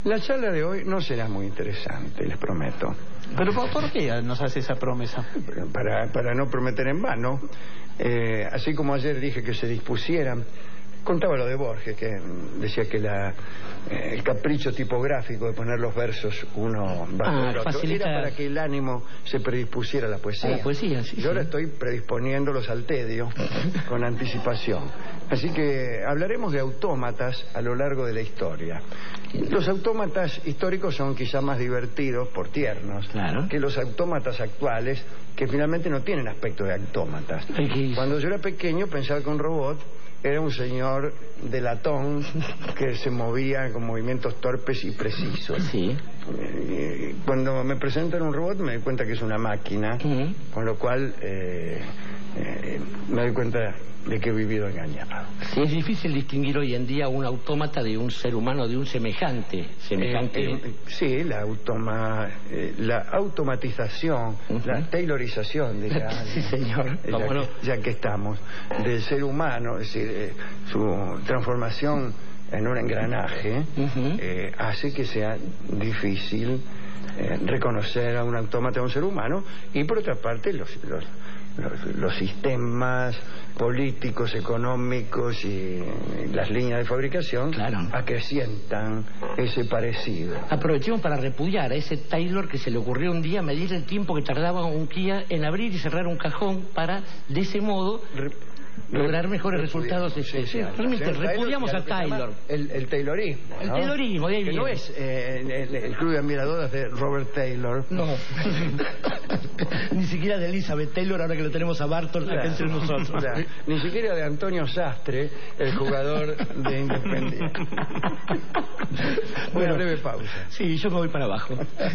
La charla de hoy no será muy interesante, les prometo. ¿Pero por qué nos hace esa promesa? Para no prometer en vano. Así como ayer dije que se dispusieran, contaba lo de Borges, que decía que el capricho tipográfico de poner los versos uno bajo el otro facilita... era para que el ánimo se predispusiera a la poesía. A la poesía, sí. Yo ahora estoy predisponiéndolos al tedio con anticipación. Así que hablaremos de autómatas a lo largo de la historia. Los autómatas históricos son quizá más divertidos, por tiernos, claro, que los autómatas actuales, que finalmente no tienen aspecto de autómatas. Cuando yo era pequeño pensaba que un robot era un señor de latón que se movía con movimientos torpes y precisos. Sí. Cuando me presentan un robot me doy cuenta que es una máquina, con lo cual me doy cuenta de que he vivido engañado. Sí, es difícil distinguir hoy en día un autómata de un ser humano, de un semejante. Sí, la automatización, la taylorización, diría. Sí, señor. Ya que estamos, del ser humano, es decir, su transformación en un engranaje, hace que sea difícil reconocer a un autómata, a un ser humano, y por otra parte los sistemas políticos, económicos y las líneas de fabricación, claro, acrecientan ese parecido. Aprovechemos para repudiar a ese Taylor que se le ocurrió un día medir el tiempo que tardaba un Kia en abrir y cerrar un cajón para, de ese modo, lograr mejores resultados. Realmente repudiamos a Taylor. El Taylorismo, ¿no? El Taylorismo, de ahí viene. Que no es el club de admiradores de Robert Taylor. No. Ni siquiera de Elizabeth Taylor, ahora que lo tenemos a Barton acá entre nosotros. Ni siquiera de Antonio Sastre, el jugador de Independiente. Bueno, breve pausa. Sí, yo me voy para abajo.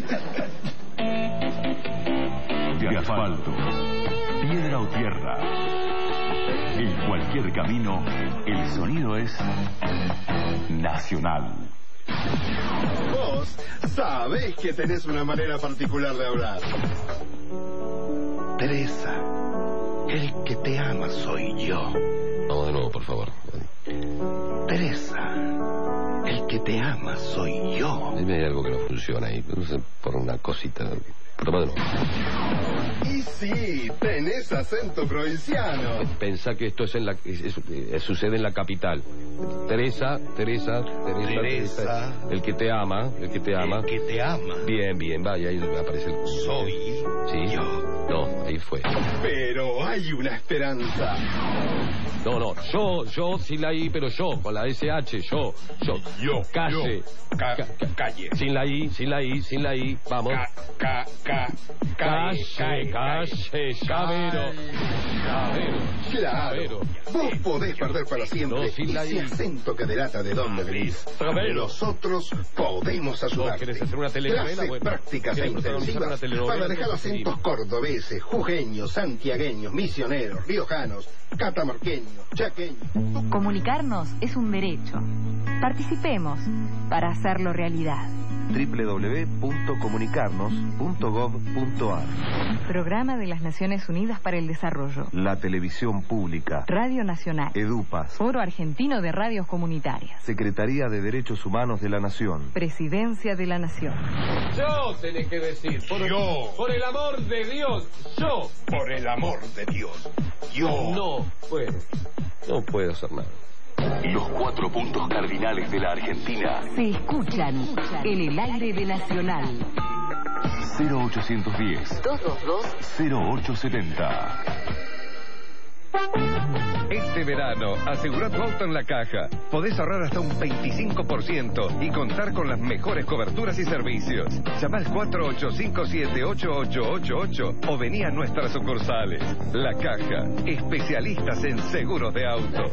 De asfalto, piedra o tierra, en cualquier camino, el sonido es nacional. Vos sabés que tenés una manera particular de hablar. Teresa, el que te ama soy yo. Vamos de nuevo, por favor. Teresa, el que te ama soy yo. Dime, hay algo que no funciona ahí, no sé, por una cosita. Toma de nuevo. Y sí, tenés acento provinciano. Pensá que esto es sucede en la capital. Teresa. El que te ama. El que te ama. Bien, vaya, ahí aparece el... Soy ¿sí? Yo. No, ahí fue. Pero hay una esperanza. No, yo sin la I, pero yo, con la SH, yo. Calle. Calle. Sin la I, vamos. Calle, Llavero. Claro. Vos podés perder para siempre ese acento que delata de dónde venís. Nosotros podemos ayudarte. ¿Querés hacer una telenovela? Clases prácticas e intensivas para dejar acentos cordobeses, jujeños, santiagueños, misioneros, riojanos, catamarqueños, chaqueños. Comunicarnos es un derecho. Participemos para hacerlo realidad. www.comunicarnos.gov.ar. Programa de las Naciones Unidas para el Desarrollo. La Televisión Pública. Radio Nacional. EDUPAS. Foro Argentino de Radios Comunitarias. Secretaría de Derechos Humanos de la Nación. Presidencia de la Nación. Yo tenés que decir. Yo. Por el amor de Dios. Yo. Por el amor de Dios. Yo. No puedo hacer nada. Los 4 puntos cardinales de la Argentina. Se escuchan en el aire de Nacional. 0810 222 0870. Este verano, asegura tu auto en La Caja. Podés ahorrar hasta un 25% y contar con las mejores coberturas y servicios. Llama al 4857-8888 o vení a nuestras sucursales. La Caja, especialistas en seguros de auto.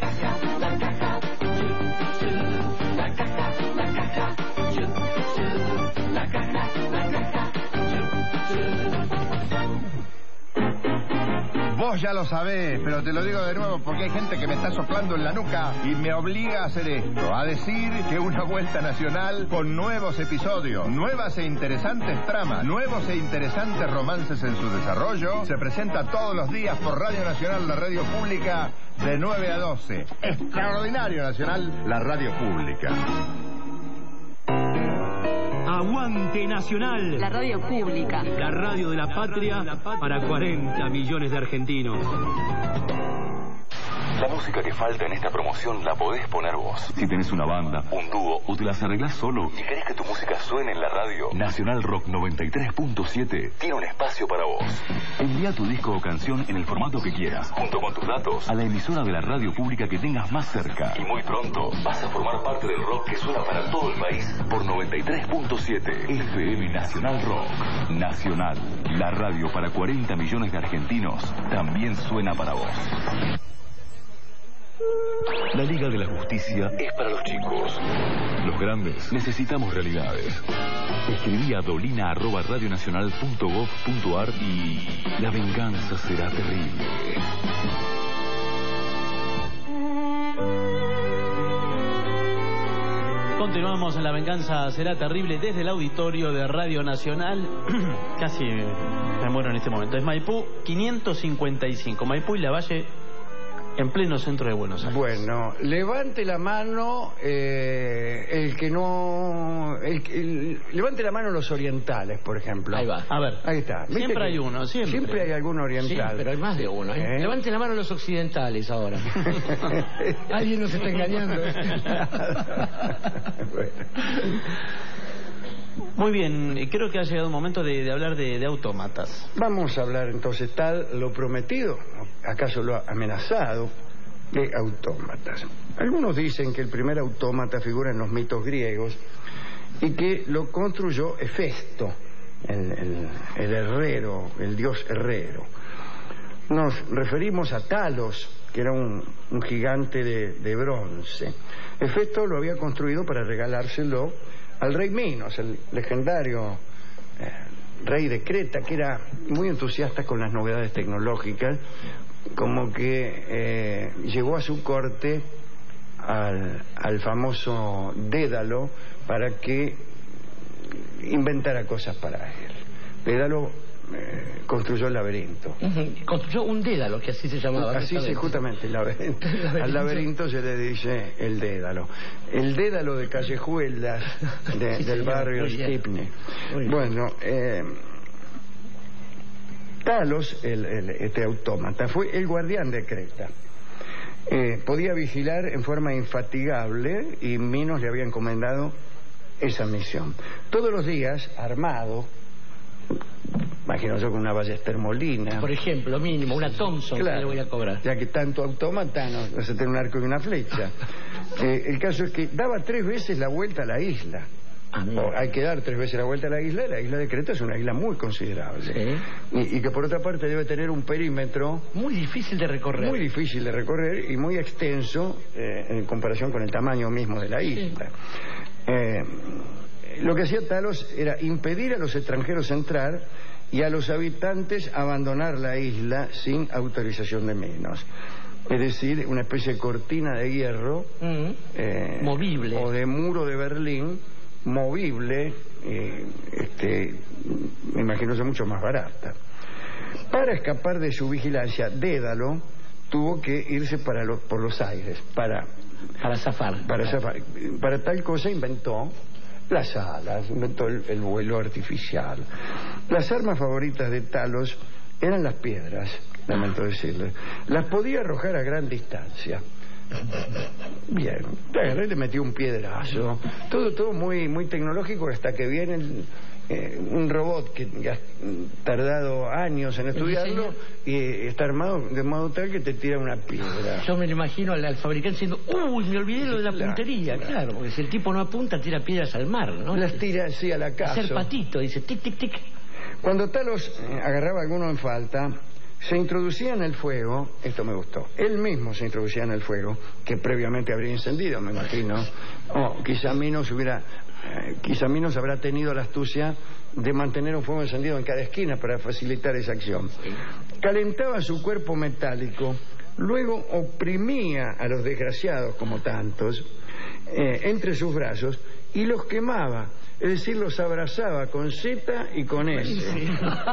Vos ya lo sabés, pero te lo digo de nuevo porque hay gente que me está soplando en la nuca y me obliga a hacer esto, a decir que una vuelta nacional con nuevos episodios, nuevas e interesantes tramas, nuevos e interesantes romances en su desarrollo, se presenta todos los días por Radio Nacional, la radio pública, de 9 a 12. Extraordinario Nacional, la radio pública. Aguante Nacional. La radio pública. La radio de la patria para 40 millones de argentinos. La música que falta en esta promoción la podés poner vos. Si tenés una banda, un dúo o te las arreglás solo y querés que tu música suene en la radio, Nacional Rock 93.7 tiene un espacio para vos. Envía tu disco o canción en el formato que quieras, junto con tus datos, a la emisora de la radio pública que tengas más cerca. Y muy pronto vas a formar parte del rock que suena para todo el país por 93.7 FM Nacional Rock. Nacional, la radio para 40 millones de argentinos, también suena para vos. La Liga de la Justicia es para los chicos. Los grandes necesitamos realidades. Escribí a dolina@radionacional.gov.ar y la venganza será terrible. Continuamos en La Venganza Será Terrible desde el auditorio de Radio Nacional. Casi me muero en este momento. Es Maipú 555. Maipú y Lavalle, en pleno centro de Buenos Aires. Bueno, levante la mano el que no... levante la mano los orientales, por ejemplo. Ahí va. A ver. Ahí está. Siempre hay uno, siempre. Siempre hay algún oriental. Sí, pero hay más de uno. Levante la mano los occidentales ahora. Alguien nos está engañando. Bueno. Muy bien, creo que ha llegado el momento de hablar de autómatas. Vamos a hablar entonces, tal lo prometido, acaso lo amenazado, de autómatas. Algunos dicen que el primer autómata figura en los mitos griegos y que lo construyó Hefesto, el herrero, el dios herrero. Nos referimos a Talos, que era un gigante de bronce. Hefesto lo había construido para regalárselo al rey Minos, el legendario rey de Creta, que era muy entusiasta con las novedades tecnológicas, como que llevó a su corte al famoso Dédalo para que inventara cosas para él. Dédalo construyó el laberinto. Construyó un Dédalo, que así se llamaba. Así se, justamente, el laberinto. Al laberinto se le dice el Dédalo. El Dédalo de Callejuelas, del barrio Stipne. Bueno, Talos, este autómata, fue el guardián de Creta. Podía vigilar en forma infatigable y Minos le había encomendado esa misión. Todos los días, armado, imagino yo con una Ballester Molina, por ejemplo, mínimo, una Thompson, claro, que le voy a cobrar. Ya que tanto autómata no vas a tener un arco y una flecha. El caso es que daba 3 veces la vuelta a la isla. Hay que dar 3 veces la vuelta a la isla. La isla de Creta es una isla muy considerable. ¿Sí? Y que por otra parte debe tener un perímetro muy difícil de recorrer. Muy difícil de recorrer y muy extenso en comparación con el tamaño mismo de la isla. Sí. Lo que hacía Talos era impedir a los extranjeros entrar y a los habitantes abandonar la isla sin autorización de Minos. Es decir, una especie de cortina de hierro movible, o de muro de Berlín movible, me imagino que mucho más barata. Para escapar de su vigilancia, Dédalo tuvo que irse por los aires para zafar. Para tal cosa inventó las alas, inventó el vuelo artificial. Las armas favoritas de Talos eran las piedras, lamento decirle. Las podía arrojar a gran distancia. Bien, le metió un piedrazo. Todo muy, muy tecnológico, hasta que viene un robot que ha tardado años en estudiarlo y está armado de modo tal que te tira una piedra. Yo me lo imagino al fabricante diciendo: uy, me olvidé lo de la puntería. Claro, porque si el tipo no apunta, tira piedras al mar, ¿no? Las tira así al acaso. Hacer patito, dice tic, tic, tic. Cuando Talos agarraba a alguno en falta, se introducía en el fuego. Esto me gustó. Él mismo se introducía en el fuego, que previamente habría encendido, me imagino. O quizá Minos habrá tenido la astucia de mantener un fuego encendido en cada esquina para facilitar esa acción. Calentaba su cuerpo metálico, luego oprimía a los desgraciados, como tantos, entre sus brazos y los quemaba. Es decir, los abrazaba con Z y con S. Sí.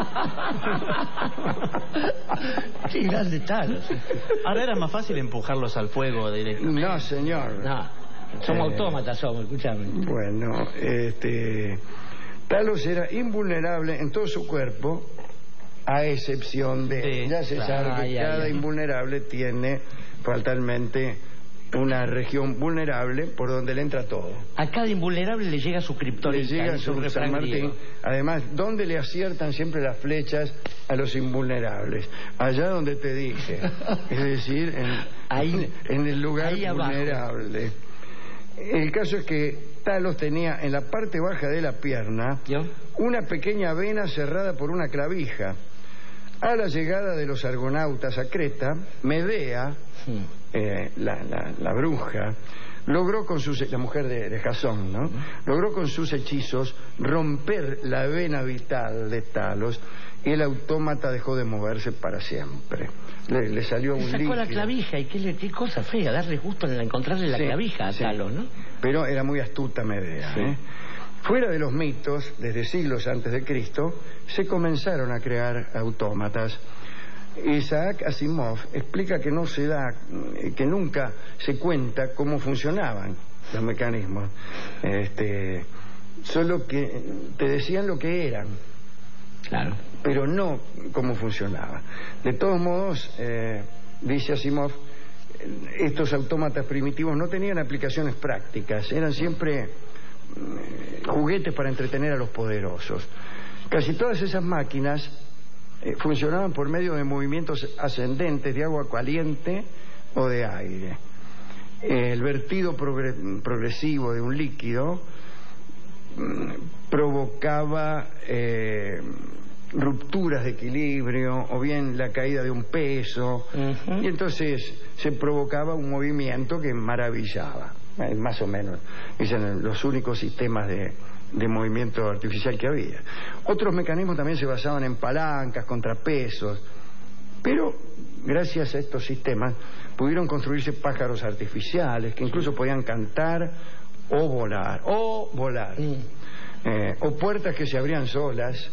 Qué grande tal. Ahora era más fácil empujarlos al fuego directamente. No, señor. No, somos autómatas, escuchame. Bueno, Talos era invulnerable en todo su cuerpo, a excepción de... Ya se sabe que cada invulnerable tiene fatalmente una región vulnerable por donde le entra todo. A cada invulnerable le llega su kriptonita. Le llega su San Martín. Además, ¿dónde le aciertan siempre las flechas a los invulnerables? Allá donde te dije. Es decir, en el lugar vulnerable. El caso es que Talos tenía en la parte baja de la pierna una pequeña vena cerrada por una clavija. A la llegada de los argonautas a Creta, Medea, la bruja, logró con sus... la mujer de Jasón, ¿no? Logró con sus hechizos romper la vena vital de Talos y el autómata dejó de moverse para siempre. Le salió un líquido. Sacó la clavija y qué cosa fea, darle justo en encontrarle la clavija a Talos, ¿no? Pero era muy astuta Medea, Fuera de los mitos, desde siglos antes de Cristo, se comenzaron a crear autómatas. Isaac Asimov explica que no se da, que nunca se cuenta cómo funcionaban los mecanismos, solo que te decían lo que eran, claro, pero no cómo funcionaba. De todos modos, dice Asimov, estos autómatas primitivos no tenían aplicaciones prácticas, eran siempre juguetes para entretener a los poderosos. Casi todas esas máquinas funcionaban por medio de movimientos ascendentes de agua caliente o de aire. El vertido progresivo de un líquido provocaba rupturas de equilibrio o bien la caída de un peso, y entonces se provocaba un movimiento que maravillaba. Más o menos, eran los únicos sistemas de movimiento artificial que había. Otros mecanismos también se basaban en palancas, contrapesos, pero gracias a estos sistemas pudieron construirse pájaros artificiales que incluso podían cantar o volar, o puertas que se abrían solas.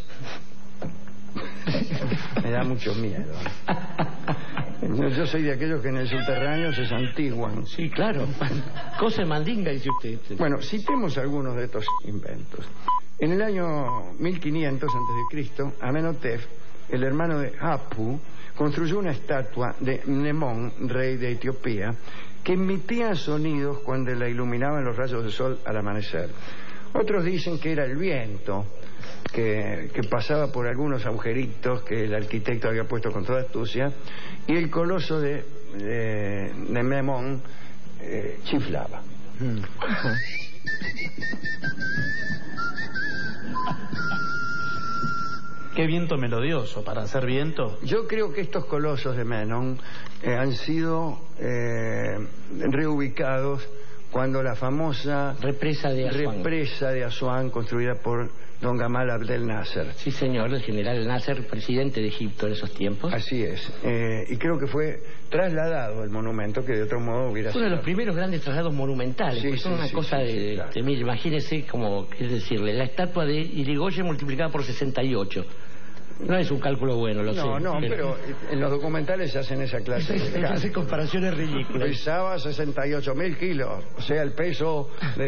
Me da mucho miedo. Yo soy de aquellos que en el subterráneo se santiguan. Sí, claro. Cosa mandinga, dice usted. Bueno, citemos algunos de estos inventos. En el año 1500 a.C., Amenhotep, el hermano de Apu, construyó una estatua de Mnemón, rey de Etiopía, que emitía sonidos cuando la iluminaban los rayos del sol al amanecer. Otros dicen que era el viento, que pasaba por algunos agujeritos que el arquitecto había puesto con toda astucia, y el coloso de Mnemón chiflaba. Qué viento melodioso para hacer viento. Yo creo que estos colosos de Memnón han sido reubicados cuando la famosa represa de Asuán, construida por don Gamal Abdel Nasser. Sí, señor, el general Nasser, presidente de Egipto en esos tiempos. Así es. Y creo que fue trasladado el monumento, que de otro modo hubiera sido... Uno de los primeros grandes traslados monumentales. Sí, son una cosa de... Mire, imagínese como, es decirle, la estatua de Irigoyen multiplicada por 68. No es un cálculo bueno, lo sé. No, pero en los documentales se hacen esa clase de comparaciones ridículas. Pesaba 68.000 kilos, o sea, el peso de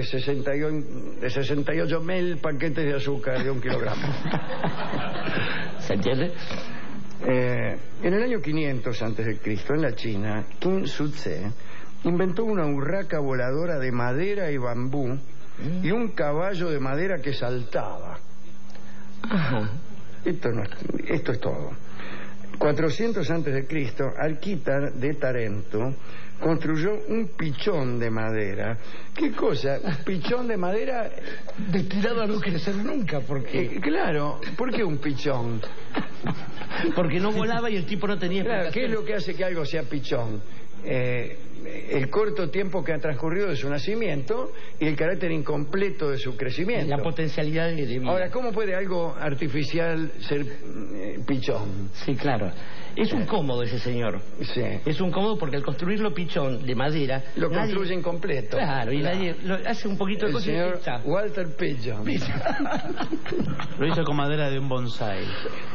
68.000 paquetes de azúcar de 1 kilogramo. ¿Se entiende? En el año 500 a.C., en la China, Qin Shi Huang inventó una urraca voladora de madera y bambú y un caballo de madera que saltaba. Ajá. Esto es todo. 400 a.C., Alquítar de Tarento construyó un pichón de madera. ¿Qué cosa? Un pichón de madera destinado a no crecer nunca, porque... claro, ¿por qué un pichón? Porque no volaba y el tipo no tenía... Claro, ¿qué es lo que hace que algo sea pichón? El corto tiempo que ha transcurrido de su nacimiento y el carácter incompleto de su crecimiento. La potencialidad de vida. Ahora, ¿cómo puede algo artificial ser pichón? Sí, claro. Es un cómodo ese señor. Sí. Es un cómodo porque al construirlo pichón de madera... Lo construye incompleto. Claro, y nadie lo hace un poquito de el señor Walter Pigeon. Lo hizo con madera de un bonsái.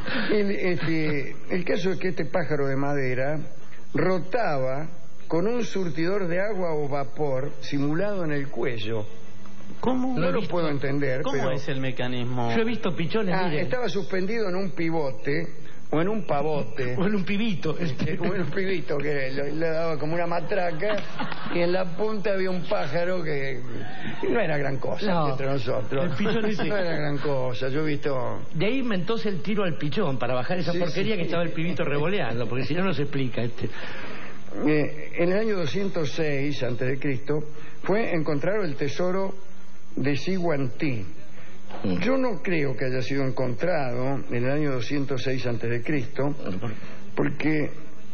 El caso es que este pájaro de madera rotaba con un surtidor de agua o vapor simulado en el cuello. ¿Cómo? No lo puedo entender. ¿Cómo pero... es el mecanismo? Yo he visto pichones, mire. Estaba suspendido en un pivote o en un pavote. O en un pibito. O en un pibito que le daba como una matraca y en la punta había un pájaro que no era gran cosa entre nosotros. El pichón ese. No era gran cosa, yo he visto... De ahí inventóse el tiro al pichón para bajar esa porquería que estaba el pibito revoleando, porque si no, no se explica. En el año 206 a.C. fue encontrado el tesoro de Siguantí. Yo no creo que haya sido encontrado en el año 206 a.C., porque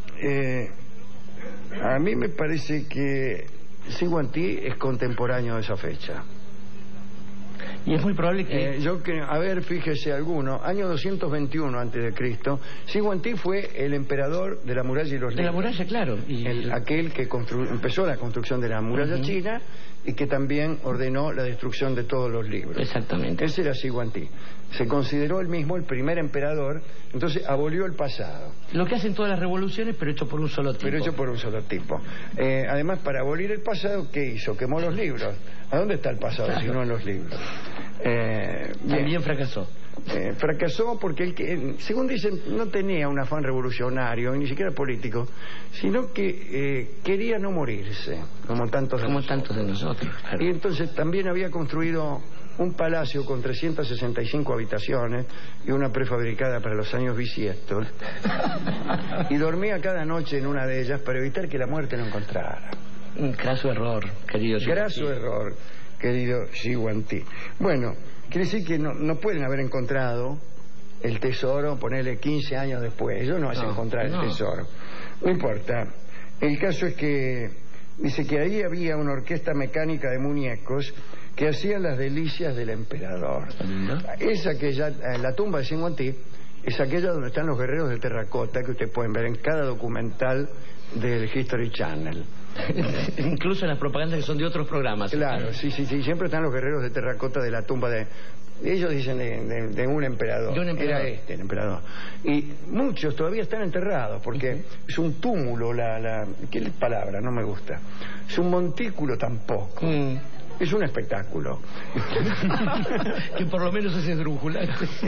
a mí me parece que Siguantí es contemporáneo de esa fecha. Y es muy probable que... yo creo, a ver, fíjese alguno, año 221 a.C., Siguantí fue el emperador de la muralla y los libros. De la muralla, claro. Aquel que empezó la construcción de la muralla china y que también ordenó la destrucción de todos los libros. Exactamente. Ese era Siguantí. Se consideró él mismo el primer emperador, entonces abolió el pasado. Lo que hacen todas las revoluciones, pero hecho por un solo tipo. Pero hecho por un solo tipo. Además, para abolir el pasado, ¿qué hizo? Quemó los libros. ¿A dónde está el pasado si no en los libros? También fracasó. Fracasó porque él, según dicen, no tenía un afán revolucionario, ni siquiera político, sino que quería no morirse, como tantos de nosotros. Claro. Y entonces también había construido un palacio con 365 habitaciones y una prefabricada para los años bisiestos, y dormía cada noche en una de ellas para evitar que la muerte lo encontrara. Un graso error, querido Siguantí. Graso error, querido Siguantí. Bueno, quiere decir que no pueden haber encontrado el tesoro, ponerle 15 años después. Ellos no hacen encontrar el tesoro. No importa. El caso es que dice que ahí había una orquesta mecánica de muñecos que hacían las delicias del emperador. Esa que ya, la tumba de Siguantí es aquella donde están los guerreros de terracota que ustedes pueden ver en cada documental del History Channel. Incluso en las propagandas que son de otros programas. Claro, sí, siempre están los guerreros de terracota de la tumba de... Ellos dicen de un emperador. De un emperador. Era el emperador. Y muchos todavía están enterrados porque es un túmulo, ¿qué palabra? No me gusta. Es un montículo tampoco. Es un espectáculo. Que por lo menos es esdrújula.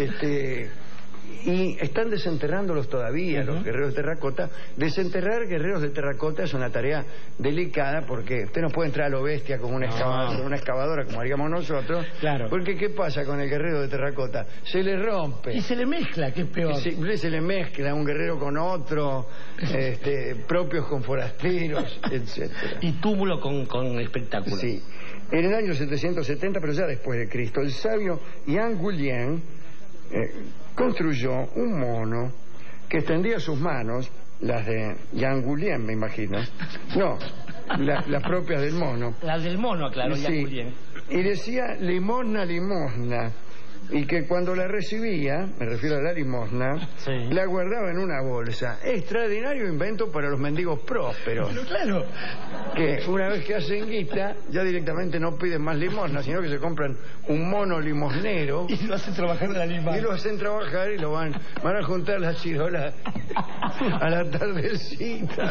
Y están desenterrándolos todavía, los guerreros de terracota. Desenterrar guerreros de terracota es una tarea delicada porque usted no puede entrar a lo bestia con una excavadora como haríamos nosotros. Claro. Porque ¿qué pasa con el guerrero de terracota? Se le rompe. Y se le mezcla, que es peor. Se le mezcla un guerrero con otro, propios con forasteros, etcétera. Y túmulo con espectáculo. Sí. En el año 770, pero ya después de Cristo, el sabio Yang Guliang construyó un mono que extendía sus manos, las de Yang Guliang, me imagino. No, las propias del mono. Las del mono, claro, sí. Yang Guliang. Y decía limosna, limosna. Y que cuando la recibía, me refiero a la limosna, la guardaba en una bolsa. Extraordinario invento para los mendigos prósperos. Pero claro. Que una vez que hacen guita, ya directamente no piden más limosna, sino que se compran un mono limosnero. Y lo hacen trabajar en la limosna. Y lo hacen trabajar y lo van a juntar las chirolas a la tardecita.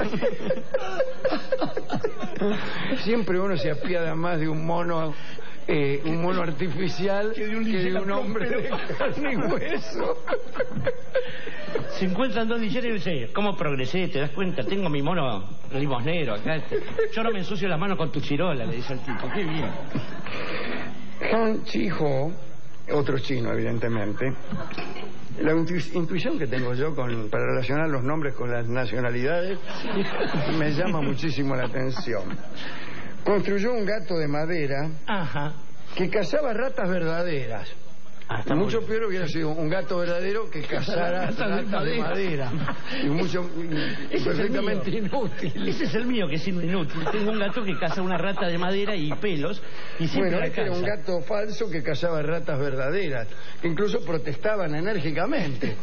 Siempre uno se apiada más de un mono artificial que de un hombre de carne y hueso. Se encuentran dos lilleros y dicen, ¿cómo progresé? ¿Te das cuenta? Tengo mi mono limosnero acá. Yo no me ensucio las manos con tu chirola, le dice el tipo. Qué bien. Han Chi-ho, otro chino evidentemente, la intuición que tengo yo para relacionar los nombres con las nacionalidades me llama muchísimo la atención. Construyó un gato de madera que cazaba ratas verdaderas. Mucho peor hubiera sido un gato verdadero que cazara ratas de madera. Y perfectamente inútil. Ese es el mío, que es inútil. Tengo un gato que caza una rata de madera y pelos. Y siempre este era un gato falso que cazaba ratas verdaderas, que incluso protestaban enérgicamente.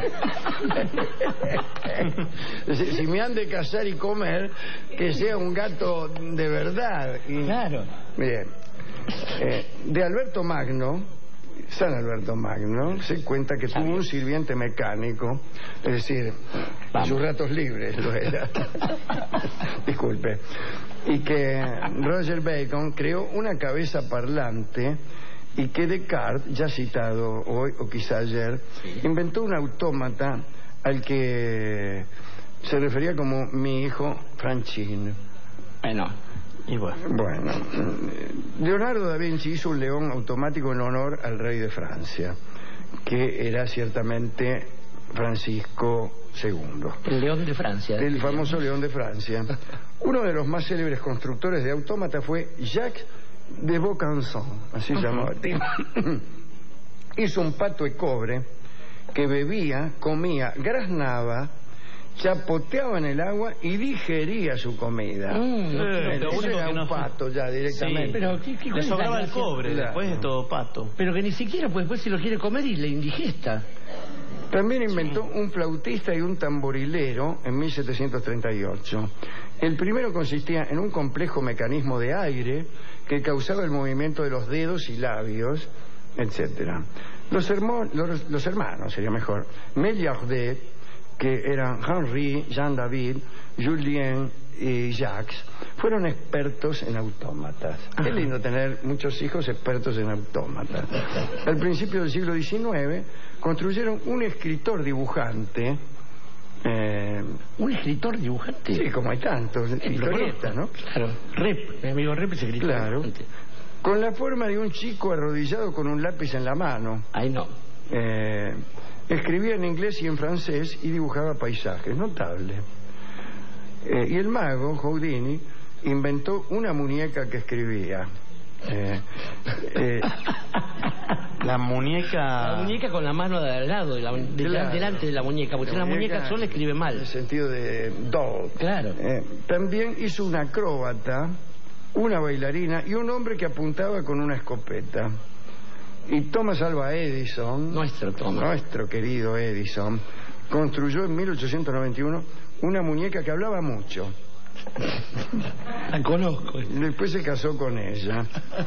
Si me han de cazar y comer, que sea un gato de verdad. Claro. Bien. De Alberto Magno, San Alberto Magno, se cuenta que tuvo un sirviente mecánico, es decir, sus ratos libres lo era. Disculpe. y que Roger Bacon creó una cabeza parlante y que Descartes, ya citado hoy o quizá ayer, inventó un autómata al que se refería como mi hijo Franchín. Bueno, Leonardo da Vinci hizo un león automático en honor al rey de Francia, que era ciertamente Francisco II. El león de Francia. El famoso león de Francia. Uno de los más célebres constructores de autómata fue Jacques de Vaucanson, así se llamaba el tipo. Hizo un pato de cobre que bebía, comía, graznaba, chapoteaba en el agua y digería su comida. Era un pato ya directamente. Sí, pero le sobraba el cobre, después es todo pato. Pero que ni siquiera, pues después si lo quiere comer y le indigesta. También inventó un flautista y un tamborilero en 1738. El primero consistía en un complejo mecanismo de aire que causaba el movimiento de los dedos y labios, etcétera. Los hermanos, sería mejor, Maillardet, que eran Henri, Jean-David, Julien y Jacques, fueron expertos en autómatas. Qué lindo tener muchos hijos expertos en autómatas. Al principio del siglo XIX construyeron un escritor dibujante. ¿Un escritor dibujante? Sí, como hay tantos. Historieta, ¿no? Claro, Rep, mi amigo Rep es escritor dibujante. Con la forma de un chico arrodillado con un lápiz en la mano. Ay, no. Escribía en inglés y en francés y dibujaba paisajes. Notable. Y el mago, Houdini, inventó una muñeca que escribía. La muñeca... La muñeca con la mano de al lado, delante de la muñeca, porque la muñeca sola escribe mal. En el sentido de doll. Claro. También hizo una acróbata, una bailarina y un hombre que apuntaba con una escopeta. Y Thomas Alva Edison, nuestro querido Edison, construyó en 1891 una muñeca que hablaba mucho. La conozco. Después se casó con ella.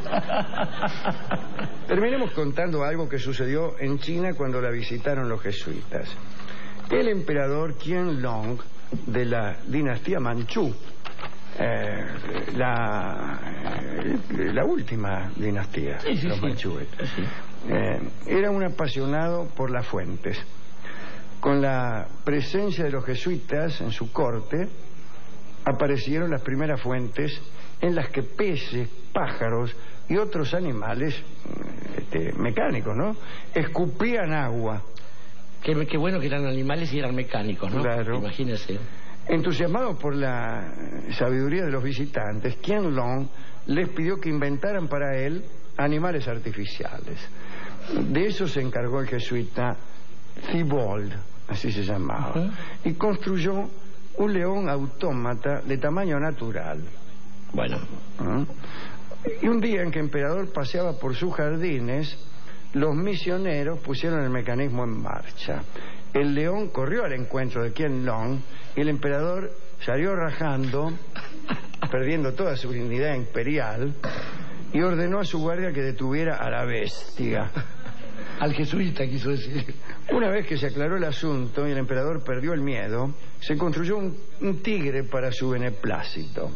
Terminemos contando algo que sucedió en China cuando la visitaron los jesuitas. El emperador Qianlong de la dinastía Manchú, la última dinastía, los manchúes, era un apasionado por las fuentes. Con la presencia de los jesuitas en su corte, aparecieron las primeras fuentes en las que peces, pájaros y otros animales mecánicos, ¿no?, escupían agua. Qué bueno que eran animales y eran mecánicos, ¿no? Claro. Imagínese. Entusiasmados por la sabiduría de los visitantes, Qianlong les pidió que inventaran para él animales artificiales. De eso se encargó el jesuita Thibault, así se llamaba, y construyó un león autómata de tamaño natural. Bueno. Y un día en que el emperador paseaba por sus jardines, los misioneros pusieron el mecanismo en marcha. El león corrió al encuentro de Qianlong y el emperador salió rajando, perdiendo toda su dignidad imperial, y ordenó a su guardia que detuviera a la bestia. Al jesuita, quiso decir. Una vez que se aclaró el asunto y el emperador perdió el miedo, se construyó un tigre para su beneplácito.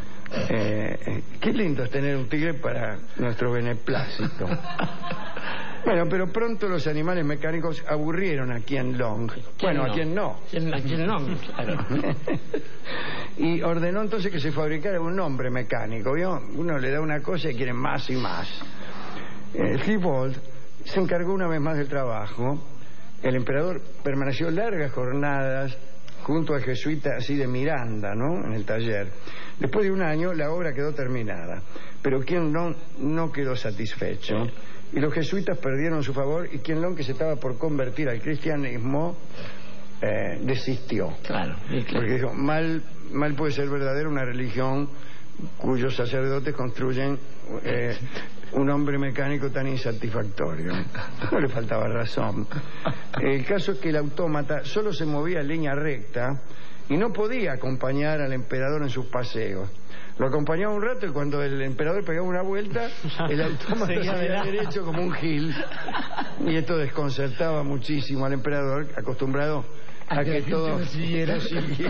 Qué lindo es tener un tigre para nuestro beneplácito. Bueno, pero pronto los animales mecánicos aburrieron a Qianlong. Bueno, a quien no. A quien no, claro. Y ordenó entonces que se fabricara un hombre mecánico, ¿vio? Uno le da una cosa y quiere más y más. Thibault se encargó una vez más del trabajo. El emperador permaneció largas jornadas junto al jesuita así de Miranda, ¿no?, en el taller. Después de un año la obra quedó terminada, pero Qianlong no quedó satisfecho y los jesuitas perdieron su favor y Qianlong, que se estaba por convertir al cristianismo, desistió. Claro. Porque dijo, mal puede ser verdadera una religión cuyos sacerdotes construyen un hombre mecánico tan insatisfactorio. No le faltaba razón. El caso es que el autómata solo se movía en línea recta y no podía acompañar al emperador en sus paseos. Lo acompañaba un rato y cuando el emperador pegaba una vuelta, el autómata seguía derecho como un gil. Y esto desconcertaba muchísimo al emperador, acostumbrado a que todo siguiera.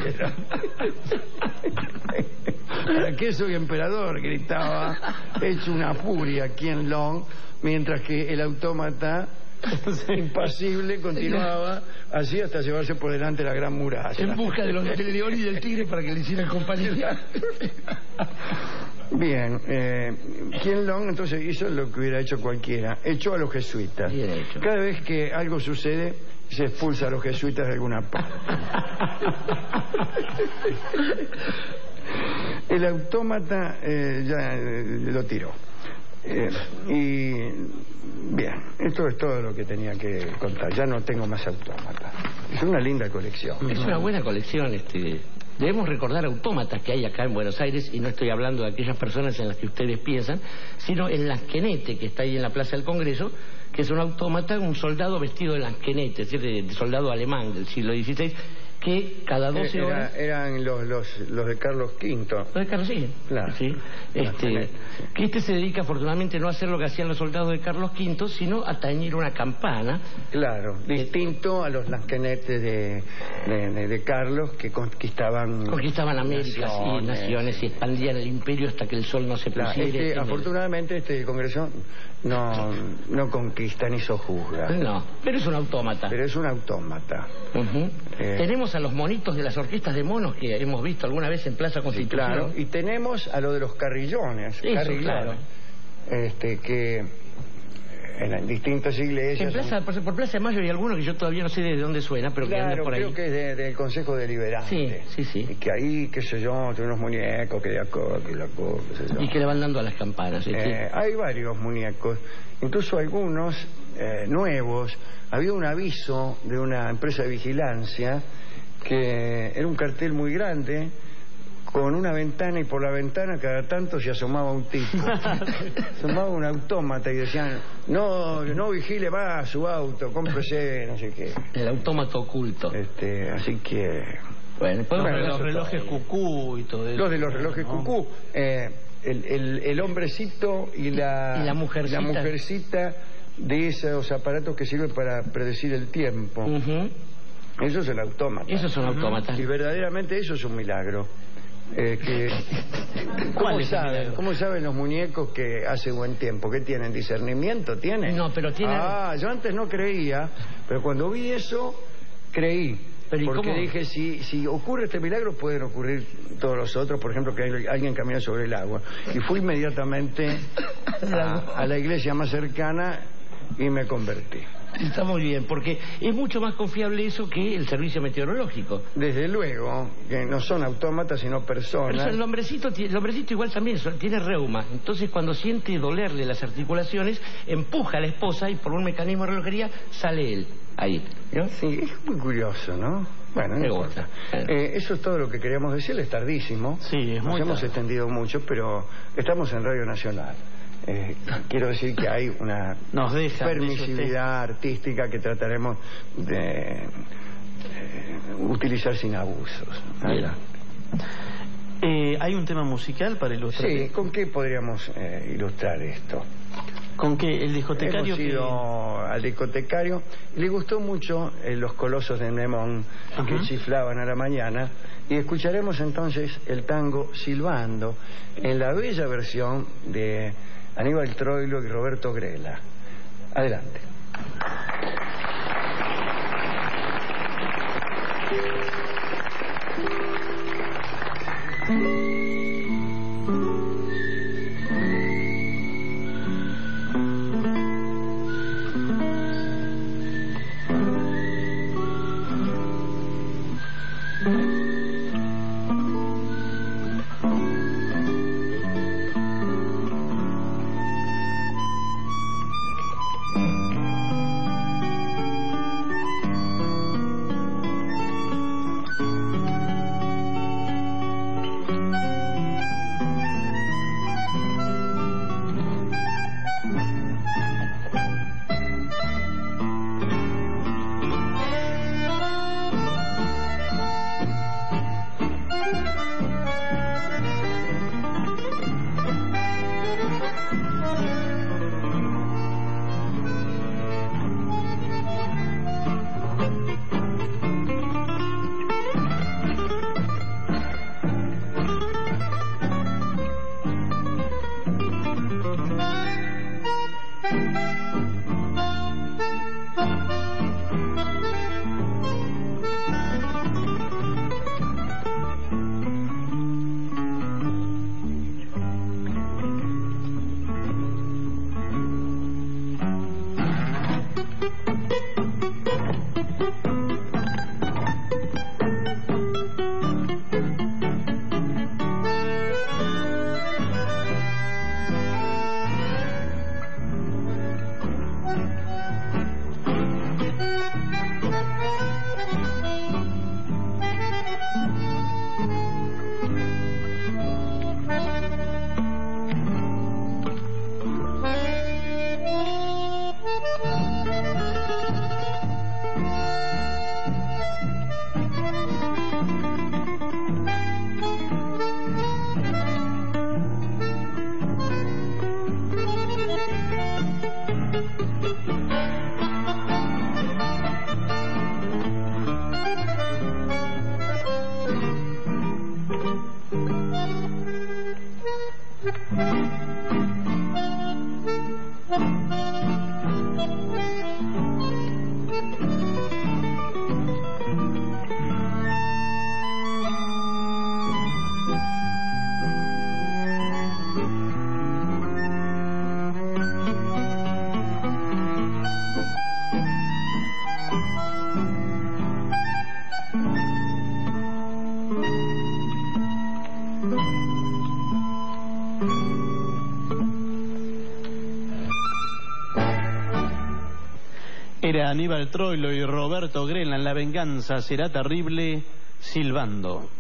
¿Para qué soy emperador? Gritaba, hecho una furia Qianlong, mientras que el autómata impasible continuaba así hasta llevarse por delante la gran muralla. En busca del león y del tigre para que le hicieran compañía. Bien, Qianlong entonces hizo lo que hubiera hecho cualquiera, echó a los jesuitas. Bien hecho. Cada vez que algo sucede, se expulsa a los jesuitas de alguna parte. El autómata ya lo tiró. Y bien, esto es todo lo que tenía que contar. Ya no tengo más autómatas. Es una linda colección. Es una buena colección. Debemos recordar autómatas que hay acá en Buenos Aires, y no estoy hablando de aquellas personas en las que ustedes piensan, sino el Lansquenete, que está ahí en la Plaza del Congreso, que es un autómata, un soldado vestido de Lansquenete, es decir, de soldado alemán del siglo XVI, que cada 12 horas... Eran los de Carlos V. Los de Carlos V, claro. Sí. Que se dedica afortunadamente no a hacer lo que hacían los soldados de Carlos V, sino a tañir una campana. Claro, distinto a los lansquenetes de Carlos, que conquistaban Américas y naciones y expandían el imperio hasta que el sol no se pusiera. Afortunadamente este Congreso no conquista ni sojuzga. No, pero es un autómata. Tenemos a los monitos de las orquestas de monos que hemos visto alguna vez en Plaza Constitución. Sí, claro. Y tenemos a lo de los carrillones. Claro. Que en distintas iglesias... Por Plaza de Mayo hay algunos que yo todavía no sé de dónde suena, pero que andan por ahí. Creo que es del Consejo Deliberante. Sí. Y que ahí, qué sé yo, tiene unos muñecos que qué sé yo. Y que le van dando a las campanas. Hay varios muñecos, incluso algunos nuevos. Había un aviso de una empresa de vigilancia que era un cartel muy grande con una ventana, y por la ventana cada tanto se asomaba un tipo. Asomaba un autómata y decían, no vigile más su auto, cómprese no sé qué. El autómata oculto. Así que... Bueno, los relojes cucú y todo eso. Los de los relojes cucú. El hombrecito y la mujercita de esos aparatos que sirven para predecir el tiempo. Eso es el autómata. Eso son autómatas. Y verdaderamente eso es un milagro. ¿Cómo saben los muñecos que hace buen tiempo? ¿Qué tienen? ¿Discernimiento tienen? No, pero tienen... yo antes no creía, pero cuando vi eso, creí. Porque dije, si ocurre este milagro, pueden ocurrir todos los otros. Por ejemplo, que alguien camina sobre el agua. Y fui inmediatamente a la iglesia más cercana y me convertí. Está muy bien, porque es mucho más confiable eso que el servicio meteorológico. Desde luego, que no son autómatas, sino personas. Pero el hombrecito igual también tiene reuma. Entonces, cuando siente dolerle las articulaciones, empuja a la esposa y por un mecanismo de relojería sale él. Ahí. ¿No? Sí, es muy curioso, ¿no? Bueno, no importa. Eso es todo lo que queríamos decirle. Es tardísimo. Sí, es muy Nos hemos extendido mucho, pero estamos en Radio Nacional. Quiero decir que hay una permisividad artística que trataremos de utilizar sin abusos. ¿Hay un tema musical para ilustrar? Sí, ¿con qué podríamos ilustrar esto? ¿Con qué? El discotecario. Hemos ido al discotecario. Le gustó mucho Los Colosos de Nemón, que chiflaban a la mañana. Y escucharemos entonces el tango Silbando en la bella versión de Aníbal Troilo y Roberto Grela. Adelante. Era Aníbal Troilo y Roberto Grela en La venganza será terrible, silbando.